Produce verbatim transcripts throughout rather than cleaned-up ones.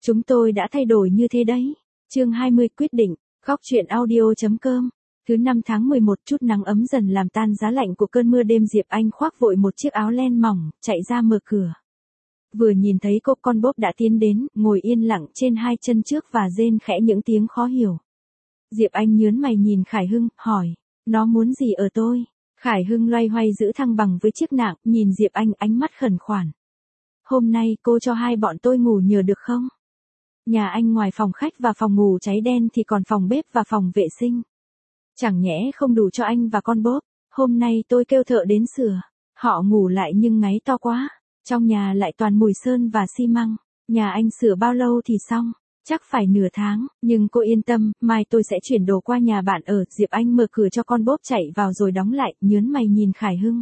Chúng tôi đã thay đổi như thế đấy. Chương hai mươi quyết định, góc truyện audio.com. Thứ năm tháng mười một, chút nắng ấm dần làm tan giá lạnh của cơn mưa đêm. Diệp Anh khoác vội một chiếc áo len mỏng, chạy ra mở cửa. Vừa nhìn thấy cô con bốp đã tiến đến, ngồi yên lặng trên hai chân trước và rên khẽ những tiếng khó hiểu. Diệp Anh nhớn mày nhìn Khải Hưng, hỏi, nó muốn gì ở tôi? Khải Hưng loay hoay giữ thăng bằng với chiếc nạng, nhìn Diệp Anh ánh mắt khẩn khoản. Hôm nay cô cho hai bọn tôi ngủ nhờ được không? Nhà anh ngoài phòng khách và phòng ngủ cháy đen thì còn phòng bếp và phòng vệ sinh. Chẳng nhẽ không đủ cho anh và con bốp, hôm nay tôi kêu thợ đến sửa. Họ ngủ lại nhưng ngáy to quá, trong nhà lại toàn mùi sơn và xi măng. Nhà anh sửa bao lâu thì xong? Chắc phải nửa tháng, nhưng cô yên tâm, mai tôi sẽ chuyển đồ qua nhà bạn ở. Diệp Anh mở cửa cho con bốp chạy vào rồi đóng lại, nhớn mày nhìn Khải Hưng.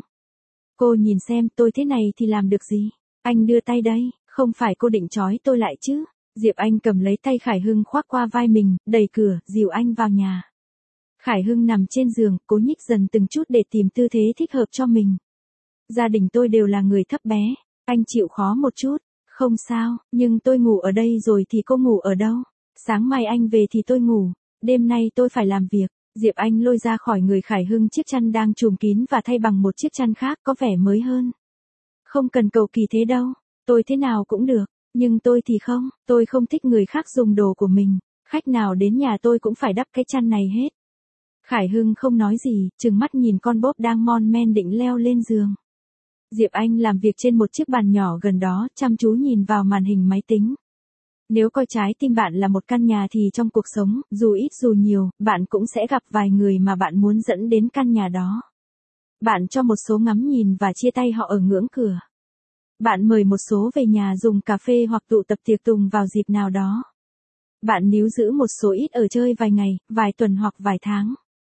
Cô nhìn xem, tôi thế này thì làm được gì? Anh đưa tay đây, không phải cô định trói tôi lại chứ? Diệp Anh cầm lấy tay Khải Hưng khoác qua vai mình, đẩy cửa, dìu anh vào nhà. Khải Hưng nằm trên giường, cố nhích dần từng chút để tìm tư thế thích hợp cho mình. Gia đình tôi đều là người thấp bé, anh chịu khó một chút. Không sao, nhưng tôi ngủ ở đây rồi thì cô ngủ ở đâu? Sáng mai anh về thì tôi ngủ, đêm nay tôi phải làm việc. Diệp Anh lôi ra khỏi người Khải Hưng chiếc chăn đang trùm kín và thay bằng một chiếc chăn khác có vẻ mới hơn. Không cần cầu kỳ thế đâu, tôi thế nào cũng được, nhưng tôi thì không, tôi không thích người khác dùng đồ của mình, khách nào đến nhà tôi cũng phải đắp cái chăn này hết. Khải Hưng không nói gì, trừng mắt nhìn con bốp đang mon men định leo lên giường. Diệp Anh làm việc trên một chiếc bàn nhỏ gần đó, chăm chú nhìn vào màn hình máy tính. Nếu coi trái tim bạn là một căn nhà thì trong cuộc sống, dù ít dù nhiều, bạn cũng sẽ gặp vài người mà bạn muốn dẫn đến căn nhà đó. Bạn cho một số ngắm nhìn và chia tay họ ở ngưỡng cửa. Bạn mời một số về nhà dùng cà phê hoặc tụ tập tiệc tùng vào dịp nào đó. Bạn níu giữ một số ít ở chơi vài ngày, vài tuần hoặc vài tháng.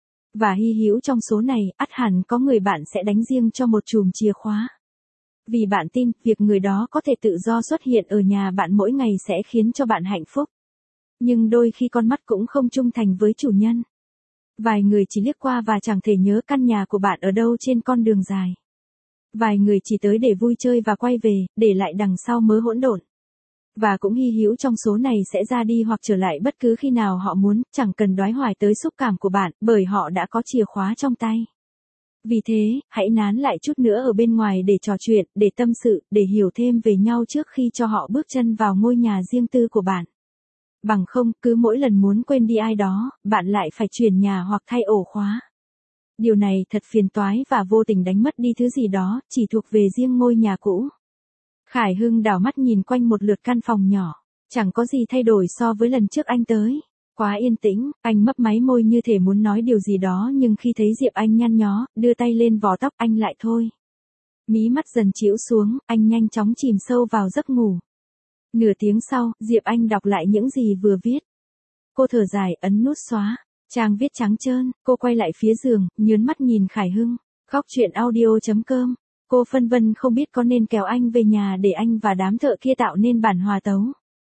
Và hy hữu trong số này, ắt hẳn có người bạn sẽ đánh riêng cho một chùm chìa khóa. Vì bạn tin, việc người đó có thể tự do xuất hiện ở nhà bạn mỗi ngày sẽ khiến cho bạn hạnh phúc. Nhưng đôi khi con mắt cũng không trung thành với chủ nhân. Vài người chỉ liếc qua và chẳng thể nhớ căn nhà của bạn ở đâu trên con đường dài. Vài người chỉ tới để vui chơi và quay về, để lại đằng sau mớ hỗn độn. Và cũng hy hữu trong số này sẽ ra đi hoặc trở lại bất cứ khi nào họ muốn, chẳng cần đoái hoài tới xúc cảm của bạn, bởi họ đã có chìa khóa trong tay. Vì thế, hãy nán lại chút nữa ở bên ngoài để trò chuyện, để tâm sự, để hiểu thêm về nhau trước khi cho họ bước chân vào ngôi nhà riêng tư của bạn. Bằng không, cứ mỗi lần muốn quên đi ai đó, bạn lại phải chuyển nhà hoặc thay ổ khóa. Điều này thật phiền toái và vô tình đánh mất đi thứ gì đó, chỉ thuộc về riêng ngôi nhà cũ. Khải Hưng đảo mắt nhìn quanh một lượt căn phòng nhỏ. Chẳng có gì thay đổi so với lần trước anh tới. Quá yên tĩnh, anh mấp máy môi như thể muốn nói điều gì đó nhưng khi thấy Diệp Anh nhăn nhó, đưa tay lên vò tóc anh lại thôi. Mí mắt dần chĩu xuống, anh nhanh chóng chìm sâu vào giấc ngủ. Nửa tiếng sau, Diệp Anh đọc lại những gì vừa viết. Cô thở dài, ấn nút xóa. Trang viết trắng trơn, cô quay lại phía giường, nhớn mắt nhìn Khải Hưng. Góc truyện audio.com. Cô phân vân không biết có nên kéo anh về nhà để anh và đám thợ kia tạo nên bản hòa tấu.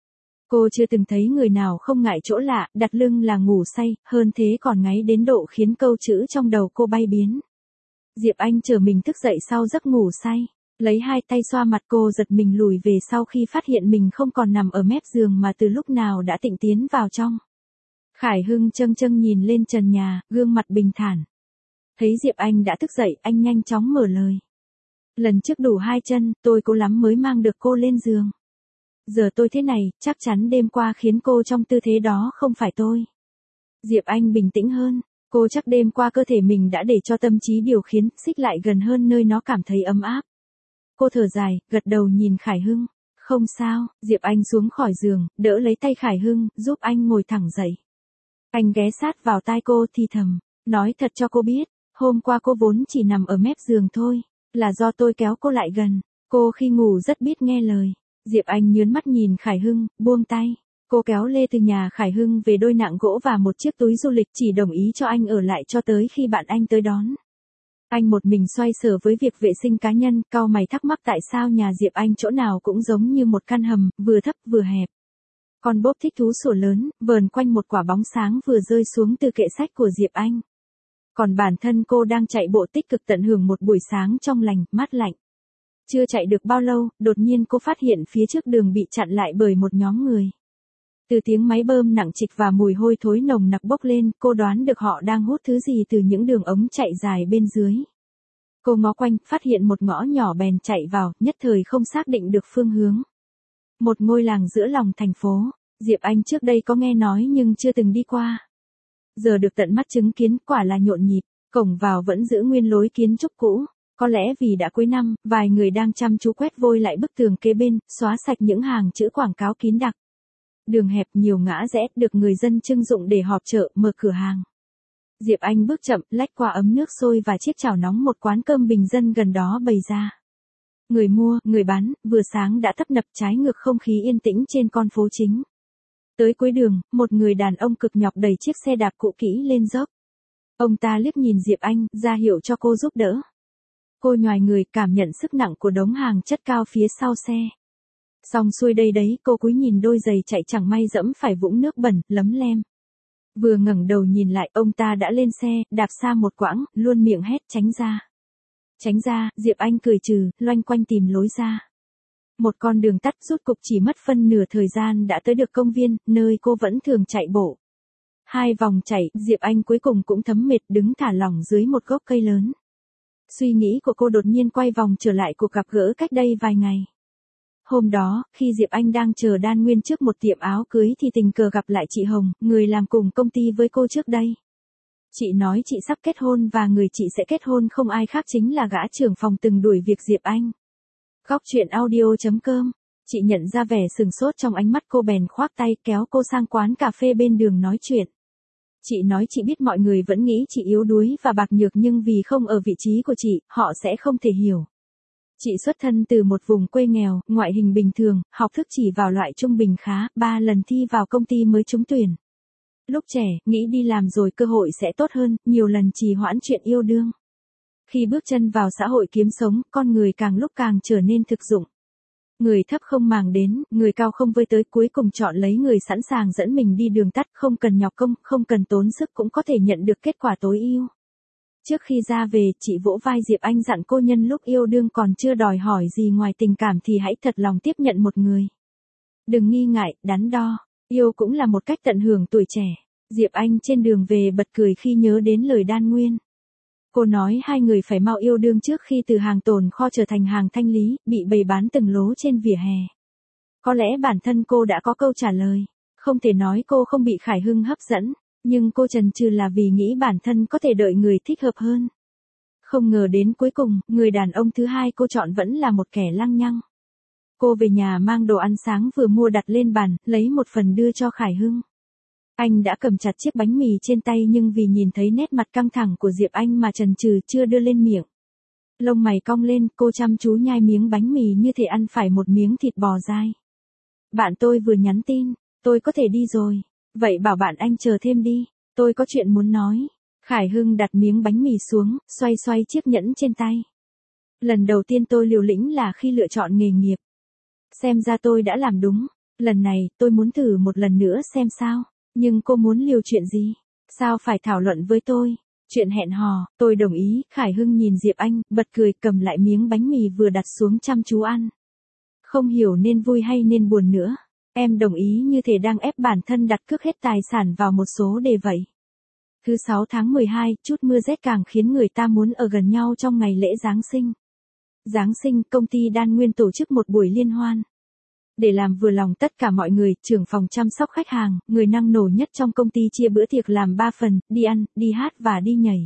Cô chưa từng thấy người nào không ngại chỗ lạ, đặt lưng là ngủ say, hơn thế còn ngáy đến độ khiến câu chữ trong đầu cô bay biến. Diệp Anh chờ mình thức dậy sau giấc ngủ say, lấy hai tay xoa mặt cô giật mình lùi về sau khi phát hiện mình không còn nằm ở mép giường mà từ lúc nào đã tịnh tiến vào trong. Khải Hưng châng châng nhìn lên trần nhà, gương mặt bình thản. Thấy Diệp Anh đã thức dậy, anh nhanh chóng mở lời. Lần trước đủ hai chân, tôi cố lắm mới mang được cô lên giường. Giờ tôi thế này, chắc chắn đêm qua khiến cô trong tư thế đó không phải tôi. Diệp Anh bình tĩnh hơn, cô chắc đêm qua cơ thể mình đã để cho tâm trí điều khiển, xích lại gần hơn nơi nó cảm thấy ấm áp. Cô thở dài, gật đầu nhìn Khải Hưng. Không sao, Diệp Anh xuống khỏi giường, đỡ lấy tay Khải Hưng, giúp anh ngồi thẳng dậy. Anh ghé sát vào tai cô thì thầm, nói thật cho cô biết, hôm qua cô vốn chỉ nằm ở mép giường thôi, là do tôi kéo cô lại gần, cô khi ngủ rất biết nghe lời. Diệp Anh nhớn mắt nhìn Khải Hưng, buông tay. Cô kéo lê từ nhà Khải Hưng về đôi nạng gỗ và một chiếc túi du lịch, chỉ đồng ý cho anh ở lại cho tới khi bạn anh tới đón. Anh một mình xoay sở với việc vệ sinh cá nhân, cau mày thắc mắc tại sao nhà Diệp Anh chỗ nào cũng giống như một căn hầm, vừa thấp vừa hẹp. Con bốp thích thú sủa lớn, vờn quanh một quả bóng sáng vừa rơi xuống từ kệ sách của Diệp Anh. Còn bản thân cô đang chạy bộ tích cực tận hưởng một buổi sáng trong lành, mát lạnh. Chưa chạy được bao lâu, đột nhiên cô phát hiện phía trước đường bị chặn lại bởi một nhóm người. Từ tiếng máy bơm nặng trịch và mùi hôi thối nồng nặc bốc lên, cô đoán được họ đang hút thứ gì từ những đường ống chạy dài bên dưới. Cô ngó quanh, phát hiện một ngõ nhỏ bèn chạy vào, nhất thời không xác định được phương hướng. Một ngôi làng giữa lòng thành phố, Diệp Anh trước đây có nghe nói nhưng chưa từng đi qua. Giờ được tận mắt chứng kiến, quả là nhộn nhịp, cổng vào vẫn giữ nguyên lối kiến trúc cũ. Có lẽ vì đã cuối năm, vài người đang chăm chú quét vôi lại bức tường kế bên, xóa sạch những hàng chữ quảng cáo kín đặc. Đường hẹp nhiều ngã rẽ, được người dân trưng dụng để họp chợ, mở cửa hàng. Diệp Anh bước chậm, lách qua ấm nước sôi và chiếc chảo nóng một quán cơm bình dân gần đó bày ra. Người mua, người bán, vừa sáng đã tấp nập trái ngược không khí yên tĩnh trên con phố chính. Tới cuối đường, một người đàn ông cực nhọc đẩy chiếc xe đạp cũ kỹ lên dốc. Ông ta liếc nhìn Diệp Anh, ra hiệu cho cô giúp đỡ. Cô nhoài người, cảm nhận sức nặng của đống hàng chất cao phía sau xe. Xong xuôi đây đấy, cô cúi nhìn đôi giày chạy chẳng may dẫm phải vũng nước bẩn, lấm lem. Vừa ngẩng đầu nhìn lại, ông ta đã lên xe, đạp xa một quãng, luôn miệng hét tránh ra. Tránh ra, Diệp Anh cười trừ, loanh quanh tìm lối ra. Một con đường tắt rút cục chỉ mất phân nửa thời gian đã tới được công viên, nơi cô vẫn thường chạy bộ. Hai vòng chạy, Diệp Anh cuối cùng cũng thấm mệt đứng thả lỏng dưới một gốc cây lớn. Suy nghĩ của cô đột nhiên quay vòng trở lại cuộc gặp gỡ cách đây vài ngày. Hôm đó, khi Diệp Anh đang chờ Đan Nguyên trước một tiệm áo cưới thì tình cờ gặp lại chị Hồng, người làm cùng công ty với cô trước đây. Chị nói chị sắp kết hôn và người chị sẽ kết hôn không ai khác chính là gã trưởng phòng từng đuổi việc Diệp Anh. Góc chuyện audio chấm com. Chị nhận ra vẻ sừng sốt trong ánh mắt cô bèn khoác tay kéo cô sang quán cà phê bên đường nói chuyện. Chị nói chị biết mọi người vẫn nghĩ chị yếu đuối và bạc nhược nhưng vì không ở vị trí của chị, họ sẽ không thể hiểu. Chị xuất thân từ một vùng quê nghèo, ngoại hình bình thường, học thức chỉ vào loại trung bình khá, ba lần thi vào công ty mới trúng tuyển. Lúc trẻ, nghĩ đi làm rồi cơ hội sẽ tốt hơn, nhiều lần trì hoãn chuyện yêu đương. Khi bước chân vào xã hội kiếm sống, con người càng lúc càng trở nên thực dụng. Người thấp không màng đến, người cao không với tới, cuối cùng chọn lấy người sẵn sàng dẫn mình đi đường tắt, không cần nhọc công, không cần tốn sức cũng có thể nhận được kết quả tối ưu. Trước khi ra về, chị vỗ vai Diệp Anh dặn cô nhân lúc yêu đương còn chưa đòi hỏi gì ngoài tình cảm thì hãy thật lòng tiếp nhận một người. Đừng nghi ngại, đắn đo, yêu cũng là một cách tận hưởng tuổi trẻ. Diệp Anh trên đường về bật cười khi nhớ đến lời Đan Nguyên. Cô nói hai người phải mau yêu đương trước khi từ hàng tồn kho trở thành hàng thanh lý, bị bày bán từng lố trên vỉa hè. Có lẽ bản thân cô đã có câu trả lời. Không thể nói cô không bị Khải Hưng hấp dẫn, nhưng cô chần chừ là vì nghĩ bản thân có thể đợi người thích hợp hơn. Không ngờ đến cuối cùng, người đàn ông thứ hai cô chọn vẫn là một kẻ lăng nhăng. Cô về nhà mang đồ ăn sáng vừa mua đặt lên bàn, lấy một phần đưa cho Khải Hưng. Anh đã cầm chặt chiếc bánh mì trên tay nhưng vì nhìn thấy nét mặt căng thẳng của Diệp Anh mà chần chừ chưa đưa lên miệng. Lông mày cong lên, cô chăm chú nhai miếng bánh mì như thể ăn phải một miếng thịt bò dai. Bạn tôi vừa nhắn tin, tôi có thể đi rồi. Vậy bảo bạn anh chờ thêm đi, tôi có chuyện muốn nói. Khải Hưng đặt miếng bánh mì xuống, xoay xoay chiếc nhẫn trên tay. Lần đầu tiên tôi liều lĩnh là khi lựa chọn nghề nghiệp. Xem ra tôi đã làm đúng, lần này tôi muốn thử một lần nữa xem sao. Nhưng cô muốn liều chuyện gì? Sao phải thảo luận với tôi? Chuyện hẹn hò, tôi đồng ý. Khải Hưng nhìn Diệp Anh, bật cười cầm lại miếng bánh mì vừa đặt xuống chăm chú ăn. Không hiểu nên vui hay nên buồn nữa. Em đồng ý như thể đang ép bản thân đặt cược hết tài sản vào một số đề vậy. Thứ sáu tháng mười hai, chút mưa rét càng khiến người ta muốn ở gần nhau trong ngày lễ Giáng sinh. Giáng sinh, công ty Đan Nguyên tổ chức một buổi liên hoan. Để làm vừa lòng tất cả mọi người, trưởng phòng chăm sóc khách hàng, người năng nổ nhất trong công ty chia bữa tiệc làm ba phần, đi ăn, đi hát và đi nhảy.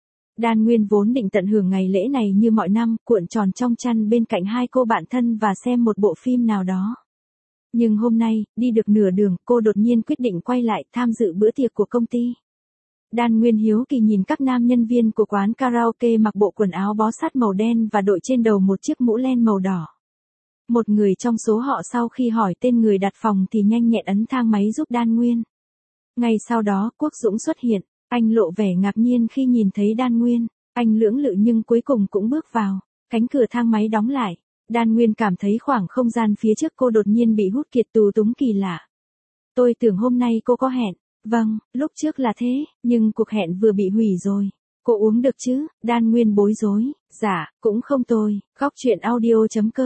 Đan Nguyên vốn định tận hưởng ngày lễ này như mọi năm, cuộn tròn trong chăn bên cạnh hai cô bạn thân và xem một bộ phim nào đó. Nhưng hôm nay, đi được nửa đường, cô đột nhiên quyết định quay lại tham dự bữa tiệc của công ty. Đan Nguyên hiếu kỳ nhìn các nam nhân viên của quán karaoke mặc bộ quần áo bó sát màu đen và đội trên đầu một chiếc mũ len màu đỏ. Một người trong số họ sau khi hỏi tên người đặt phòng thì nhanh nhẹn ấn thang máy giúp Đan Nguyên. Ngay sau đó, Quốc Dũng xuất hiện, anh lộ vẻ ngạc nhiên khi nhìn thấy Đan Nguyên, anh lưỡng lự nhưng cuối cùng cũng bước vào, cánh cửa thang máy đóng lại. Đan Nguyên cảm thấy khoảng không gian phía trước cô đột nhiên bị hút kiệt tù túng kỳ lạ. Tôi tưởng hôm nay cô có hẹn. Vâng, lúc trước là thế, nhưng cuộc hẹn vừa bị hủy rồi. Cô uống được chứ? Đan Nguyên bối rối. Dạ, cũng không tồi. Góc chuyện audio chấm com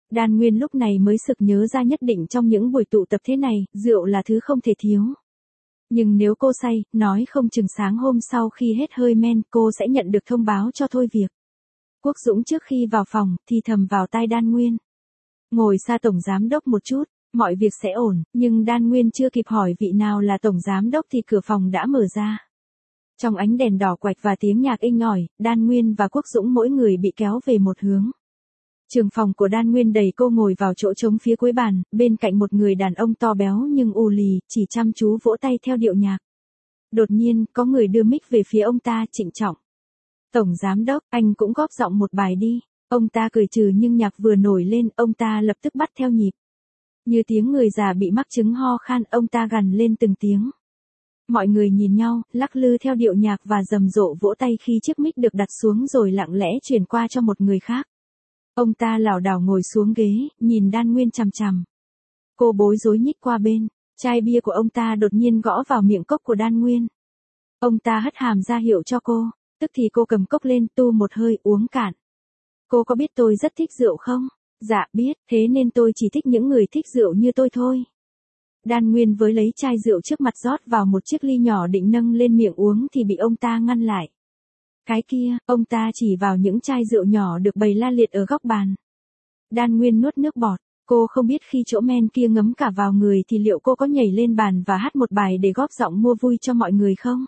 Đan Nguyên lúc này mới sực nhớ ra nhất định trong những buổi tụ tập thế này, rượu là thứ không thể thiếu. Nhưng nếu cô say, nói không chừng sáng hôm sau khi hết hơi men, cô sẽ nhận được thông báo cho thôi việc. Quốc Dũng trước khi vào phòng, thì thầm vào tai Đan Nguyên. Ngồi xa tổng giám đốc một chút, mọi việc sẽ ổn, nhưng Đan Nguyên chưa kịp hỏi vị nào là tổng giám đốc thì cửa phòng đã mở ra. Trong ánh đèn đỏ quạch và tiếng nhạc inh ỏi, Đan Nguyên và Quốc Dũng mỗi người bị kéo về một hướng. Trường phòng của Đan Nguyên đẩy cô ngồi vào chỗ trống phía cuối bàn, bên cạnh một người đàn ông to béo nhưng ù lì, chỉ chăm chú vỗ tay theo điệu nhạc. Đột nhiên, có người đưa mic về phía ông ta trịnh trọng. Tổng giám đốc, anh cũng góp giọng một bài đi. Ông ta cười trừ nhưng nhạc vừa nổi lên, ông ta lập tức bắt theo nhịp. Như tiếng người già bị mắc chứng ho khan, ông ta gằn lên từng tiếng. Mọi người nhìn nhau, lắc lư theo điệu nhạc và rầm rộ vỗ tay khi chiếc mic được đặt xuống rồi lặng lẽ chuyển qua cho một người khác. Ông ta lảo đảo ngồi xuống ghế, nhìn Đan Nguyên chằm chằm. Cô bối rối nhích qua bên, chai bia của ông ta đột nhiên gõ vào miệng cốc của Đan Nguyên. Ông ta hất hàm ra hiệu cho cô, tức thì cô cầm cốc lên tu một hơi uống cạn. Cô có biết tôi rất thích rượu không? Dạ biết, thế nên tôi chỉ thích những người thích rượu như tôi thôi. Đan Nguyên với lấy chai rượu trước mặt rót vào một chiếc ly nhỏ định nâng lên miệng uống thì bị ông ta ngăn lại. Cái kia, ông ta chỉ vào những chai rượu nhỏ được bày la liệt ở góc bàn. Đan Nguyên nuốt nước bọt, cô không biết khi chỗ men kia ngấm cả vào người thì liệu cô có nhảy lên bàn và hát một bài để góp giọng mua vui cho mọi người không?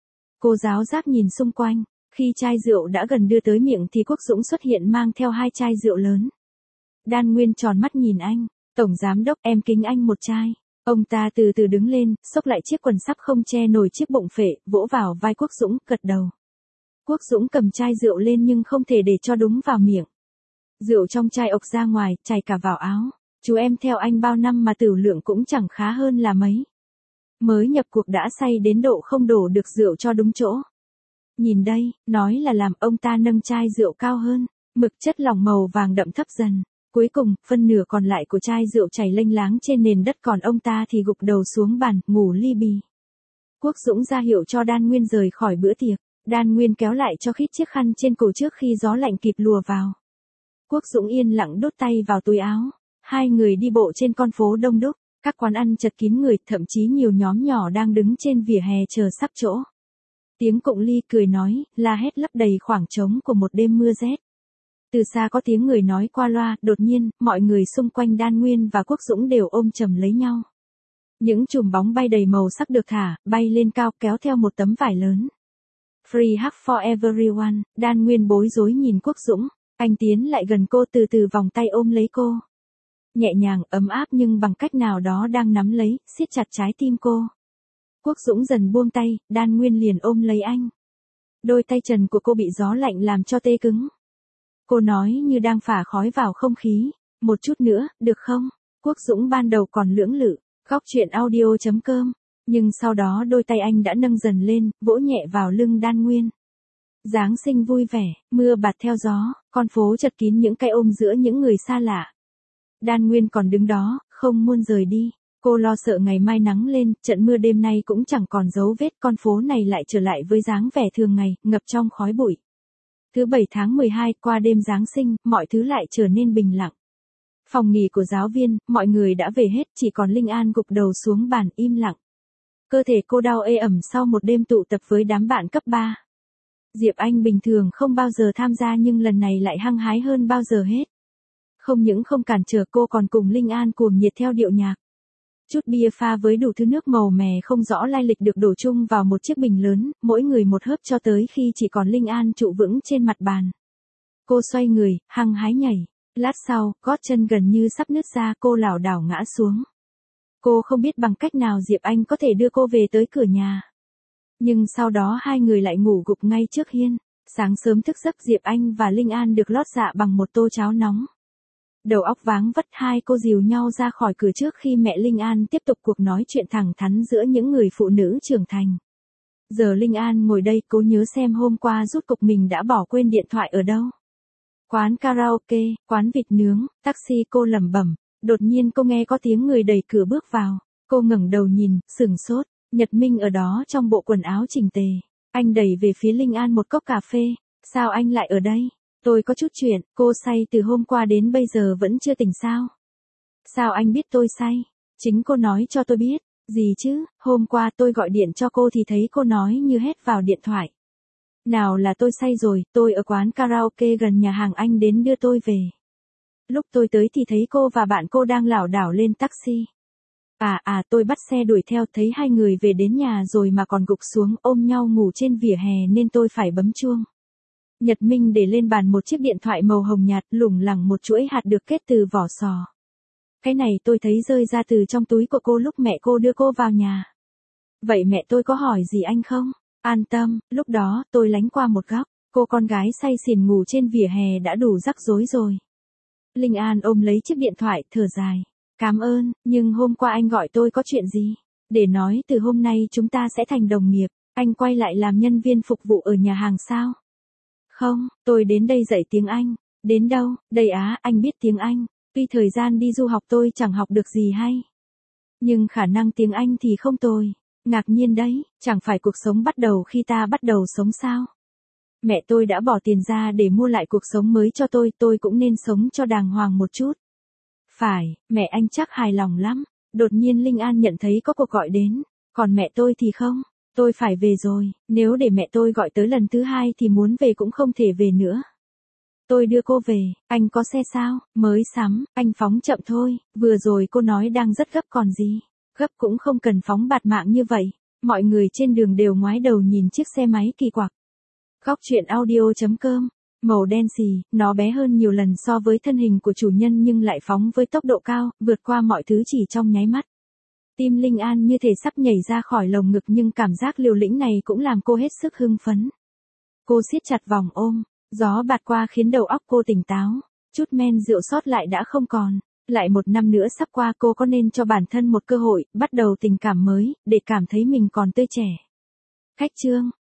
Cô giáo giác nhìn xung quanh, khi chai rượu đã gần đưa tới miệng thì Quốc Dũng xuất hiện mang theo hai chai rượu lớn. Đan Nguyên tròn mắt nhìn anh, tổng giám đốc em kính anh một chai. Ông ta từ từ đứng lên, xốc lại chiếc quần sắp không che nổi chiếc bụng phệ, vỗ vào vai Quốc Dũng, gật đầu. Quốc Dũng cầm chai rượu lên nhưng không thể để cho đúng vào miệng. Rượu trong chai ộc ra ngoài, chảy cả vào áo. Chú em theo anh bao năm mà tửu lượng cũng chẳng khá hơn là mấy. Mới nhập cuộc đã say đến độ không đổ được rượu cho đúng chỗ. Nhìn đây, nói là làm, ông ta nâng chai rượu cao hơn, mực chất lỏng màu vàng đậm thấp dần. Cuối cùng, phân nửa còn lại của chai rượu chảy lênh láng trên nền đất, còn ông ta thì gục đầu xuống bàn, ngủ li bì. Quốc Dũng ra hiệu cho Đan Nguyên rời khỏi bữa tiệc. Đan Nguyên kéo lại cho khít chiếc khăn trên cổ trước khi gió lạnh kịp lùa vào. Quốc Dũng yên lặng đút tay vào túi áo. Hai người đi bộ trên con phố đông đúc, các quán ăn chật kín người, thậm chí nhiều nhóm nhỏ đang đứng trên vỉa hè chờ sắp chỗ. Tiếng cụng ly cười nói, la hét lấp đầy khoảng trống của một đêm mưa rét. Từ xa có tiếng người nói qua loa, đột nhiên, mọi người xung quanh Đan Nguyên và Quốc Dũng đều ôm chầm lấy nhau. Những chùm bóng bay đầy màu sắc được thả, bay lên cao kéo theo một tấm vải lớn. Free hug for everyone, Đan Nguyên bối rối nhìn Quốc Dũng, anh tiến lại gần cô từ từ vòng tay ôm lấy cô. Nhẹ nhàng, ấm áp nhưng bằng cách nào đó đang nắm lấy, siết chặt trái tim cô. Quốc Dũng dần buông tay, Đan Nguyên liền ôm lấy anh. Đôi tay trần của cô bị gió lạnh làm cho tê cứng. Cô nói như đang phả khói vào không khí, một chút nữa, được không? Quốc Dũng ban đầu còn lưỡng lự, góc chuyện audio chấm com. Nhưng sau đó đôi tay anh đã nâng dần lên, vỗ nhẹ vào lưng Đan Nguyên. Giáng sinh vui vẻ, mưa bạt theo gió, con phố chật kín những cái ôm giữa những người xa lạ. Đan Nguyên còn đứng đó, không muốn rời đi. Cô lo sợ ngày mai nắng lên, trận mưa đêm nay cũng chẳng còn dấu vết, con phố này lại trở lại với dáng vẻ thường ngày, ngập trong khói bụi. Thứ bảy tháng mười hai, qua đêm Giáng sinh, mọi thứ lại trở nên bình lặng. Phòng nghỉ của giáo viên, mọi người đã về hết, chỉ còn Linh An gục đầu xuống bàn im lặng. Cơ thể cô đau ê ẩm sau một đêm tụ tập với đám bạn cấp ba. Diệp Anh bình thường không bao giờ tham gia nhưng lần này lại hăng hái hơn bao giờ hết. Không những không cản trở cô còn cùng Linh An cuồng nhiệt theo điệu nhạc. Chút bia pha với đủ thứ nước màu mè không rõ lai lịch được đổ chung vào một chiếc bình lớn, mỗi người một hớp cho tới khi chỉ còn Linh An trụ vững trên mặt bàn. Cô xoay người, hăng hái nhảy. Lát sau, gót chân gần như sắp nứt ra, cô lảo đảo ngã xuống. Cô không biết bằng cách nào Diệp Anh có thể đưa cô về tới cửa nhà. Nhưng sau đó hai người lại ngủ gục ngay trước hiên. Sáng sớm thức giấc, Diệp Anh và Linh An được lót dạ bằng một tô cháo nóng. Đầu óc váng vất, hai cô dìu nhau ra khỏi cửa trước khi mẹ Linh An tiếp tục cuộc nói chuyện thẳng thắn giữa những người phụ nữ trưởng thành. Giờ Linh An ngồi đây, cô nhớ xem hôm qua rút cục mình đã bỏ quên điện thoại ở đâu. Quán karaoke, quán vịt nướng, taxi, cô lẩm bẩm. Đột nhiên cô nghe có tiếng người đẩy cửa bước vào. Cô ngẩng đầu nhìn, sửng sốt. Nhật Minh ở đó trong bộ quần áo chỉnh tề. Anh đẩy về phía Linh An một cốc cà phê. Sao anh lại ở đây? Tôi có chút chuyện, cô say từ hôm qua đến bây giờ vẫn chưa tỉnh sao? Sao anh biết tôi say? Chính cô nói cho tôi biết. Gì chứ, hôm qua tôi gọi điện cho cô thì thấy cô nói như hét vào điện thoại. Nào là tôi say rồi, tôi ở quán karaoke gần nhà hàng anh đến đưa tôi về. Lúc tôi tới thì thấy cô và bạn cô đang lảo đảo lên taxi. À à tôi bắt xe đuổi theo thấy hai người về đến nhà rồi mà còn gục xuống ôm nhau ngủ trên vỉa hè nên tôi phải bấm chuông. Nhật Minh để lên bàn một chiếc điện thoại màu hồng nhạt lủng lẳng một chuỗi hạt được kết từ vỏ sò. Cái này tôi thấy rơi ra từ trong túi của cô lúc mẹ cô đưa cô vào nhà. Vậy mẹ tôi có hỏi gì anh không? An tâm, lúc đó tôi lánh qua một góc, cô con gái say xỉn ngủ trên vỉa hè đã đủ rắc rối rồi. Linh An ôm lấy chiếc điện thoại thở dài. Cảm ơn, nhưng hôm qua anh gọi tôi có chuyện gì? Để nói từ hôm nay chúng ta sẽ thành đồng nghiệp, anh quay lại làm nhân viên phục vụ ở nhà hàng sao? Không, tôi đến đây dạy tiếng Anh. Đến đâu, đây á, anh biết tiếng Anh. Tuy thời gian đi du học tôi chẳng học được gì hay. Nhưng khả năng tiếng Anh thì không tồi. Ngạc nhiên đấy, chẳng phải cuộc sống bắt đầu khi ta bắt đầu sống sao? Mẹ tôi đã bỏ tiền ra để mua lại cuộc sống mới cho tôi, tôi cũng nên sống cho đàng hoàng một chút. Phải, mẹ anh chắc hài lòng lắm. Đột nhiên Linh An nhận thấy có cuộc gọi đến. Còn mẹ tôi thì không. Tôi phải về rồi, nếu để mẹ tôi gọi tới lần thứ hai thì muốn về cũng không thể về nữa. Tôi đưa cô về, anh có xe sao? Mới sắm, anh phóng chậm thôi, vừa rồi cô nói đang rất gấp còn gì. Gấp cũng không cần phóng bạt mạng như vậy. Mọi người trên đường đều ngoái đầu nhìn chiếc xe máy kỳ quặc. Góc truyện audio chấm com. Màu đen xì, nó bé hơn nhiều lần so với thân hình của chủ nhân nhưng lại phóng với tốc độ cao, vượt qua mọi thứ chỉ trong nháy mắt. Tim Linh An như thể sắp nhảy ra khỏi lồng ngực nhưng cảm giác liều lĩnh này cũng làm cô hết sức hưng phấn. Cô siết chặt vòng ôm, gió bạt qua khiến đầu óc cô tỉnh táo, chút men rượu sót lại đã không còn. Lại một năm nữa sắp qua cô có nên cho bản thân một cơ hội, bắt đầu tình cảm mới, để cảm thấy mình còn tươi trẻ. Khách trương,